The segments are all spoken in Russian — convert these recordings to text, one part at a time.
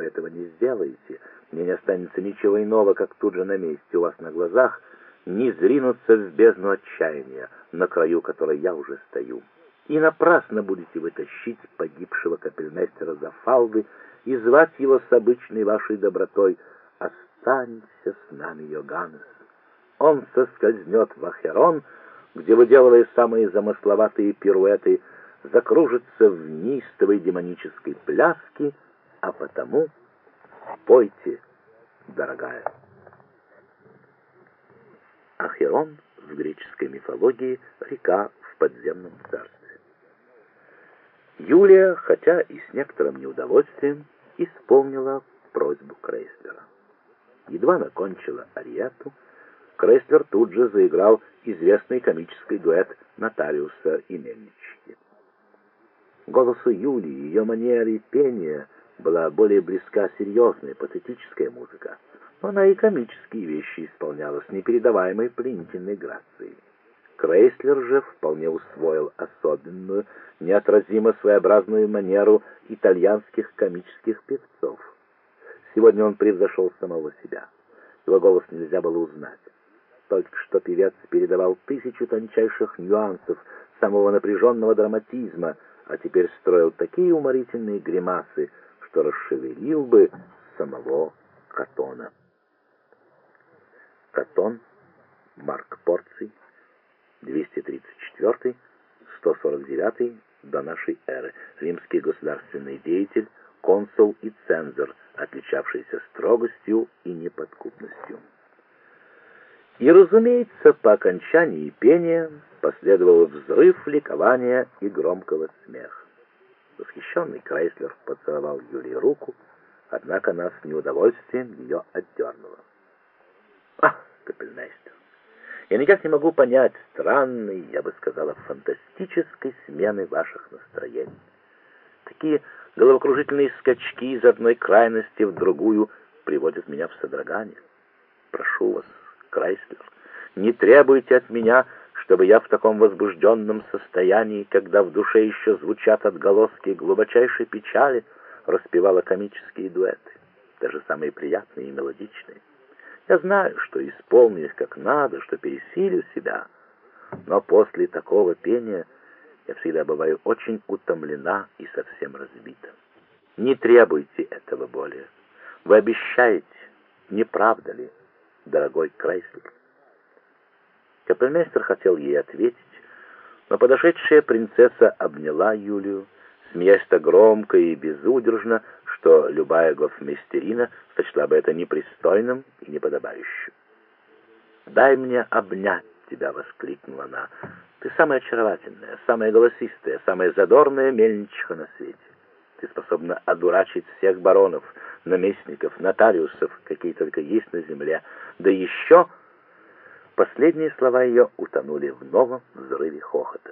вы этого не сделаете, мне не останется ничего иного, как тут же на месте у вас на глазах не зринуться в бездну отчаяния, на краю которой я уже стою. И напрасно будете вы тащить погибшего капельмейстера за фалды и звать его с обычной вашей добротой: «Останься с нами, Йоганнес». Он соскользнет в Ахерон, где, выделывая самые замысловатые пируэты, закружится в неистовой демонической пляске, а потому пойте, дорогая. Ахерон в греческой мифологии — река в подземном царстве. Юлия, хотя и с некоторым неудовольствием, исполнила просьбу Крейслера. Едва она кончила ариету, Крейслер тут же заиграл известный комический дуэт Нотариуса и Мельнички. Голосу Юлии, ее манере пения была более близка серьезная патетическая музыка, но она и комические вещи исполняла с непередаваемой пленительной грацией. Крейслер же вполне усвоил особенную, неотразимо своеобразную манеру итальянских комических певцов. Сегодня он превзошел самого себя. Его голос нельзя было узнать. Только что певец передавал тысячу тончайших нюансов самого напряженного драматизма, а теперь строил такие уморительные гримасы, что расшевелил бы самого Катона. Катон, Марк Порций, 234-149 до нашей эры, римский государственный деятель, консул и цензор, отличавшийся строгостью и неподкупностью. И, разумеется, по окончании пения последовал взрыв ликования и громкого смеха. Восхищенный Крейслер поцеловал Юлии руку, однако она с неудовольствием ее отдернула. «Ах, капельмейстер, я никак не могу понять странной, я бы сказала, фантастической смены ваших настроений. Такие головокружительные скачки из одной крайности в другую приводят меня в содрогание. Прошу вас, Крейслер, не требуйте от меня, чтобы я в таком возбужденном состоянии, когда в душе еще звучат отголоски глубочайшей печали, распевала комические дуэты, даже самые приятные и мелодичные. Я знаю, что исполню их как надо, что пересилю себя, но после такого пения я всегда бываю очень утомлена и совсем разбита. Не требуйте этого более. Вы обещаете, не правда ли, дорогой Крейслер?» Капельмейстер хотел ей ответить, но подошедшая принцесса обняла Юлию, смеясь так громко и безудержно, что любая гофмейстерина сочла бы это непристойным и неподобающим. «Дай мне обнять тебя!» — воскликнула она. «Ты самая очаровательная, самая голосистая, самая задорная мельничиха на свете. Ты способна одурачить всех баронов, наместников, нотариусов, какие только есть на земле. Да еще...» Последние слова ее утонули в новом взрыве хохота.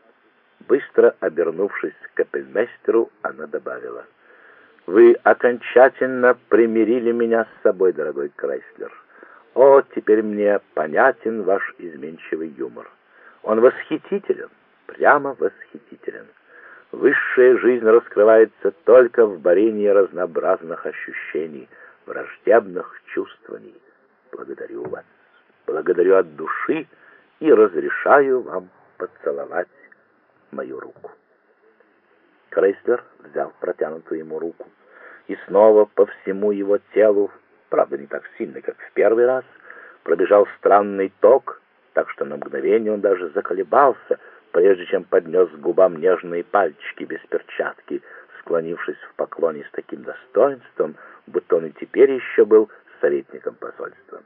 Быстро обернувшись к капельмейстеру, она добавила: «Вы окончательно примирили меня с собой, дорогой Крейслер. О, теперь мне понятен ваш изменчивый юмор. Он восхитителен, прямо восхитителен. Высшая жизнь раскрывается только в борении разнообразных ощущений, враждебных чувствований. Благодарю вас. Благодарю от души и разрешаю вам поцеловать мою руку». Крейслер взял протянутую ему руку, и снова по всему его телу, правда не так сильно, как в первый раз, пробежал странный ток, так что на мгновение он даже заколебался, прежде чем поднес к губам нежные пальчики без перчатки, склонившись в поклоне с таким достоинством, будто он и теперь еще был советником посольства.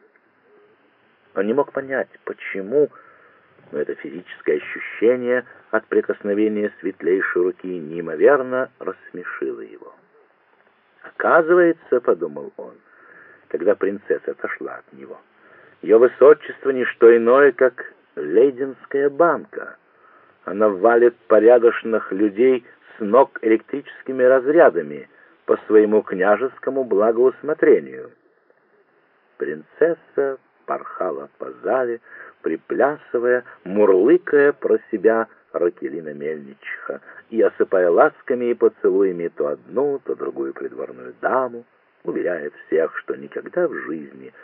Он не мог понять, почему, но это физическое ощущение от прикосновения светлейшей руки неимоверно рассмешило его. «Оказывается, — подумал он, когда принцесса отошла от него, — ее высочество не что иное, как лейденская банка. Она валит порядочных людей с ног электрическими разрядами по своему княжескому благоусмотрению». Принцесса порхала по зале, приплясывая, мурлыкая про себя Рокелина Мельничиха и осыпая ласками и поцелуями то одну, то другую придворную даму, уверяет всех, что никогда в жизни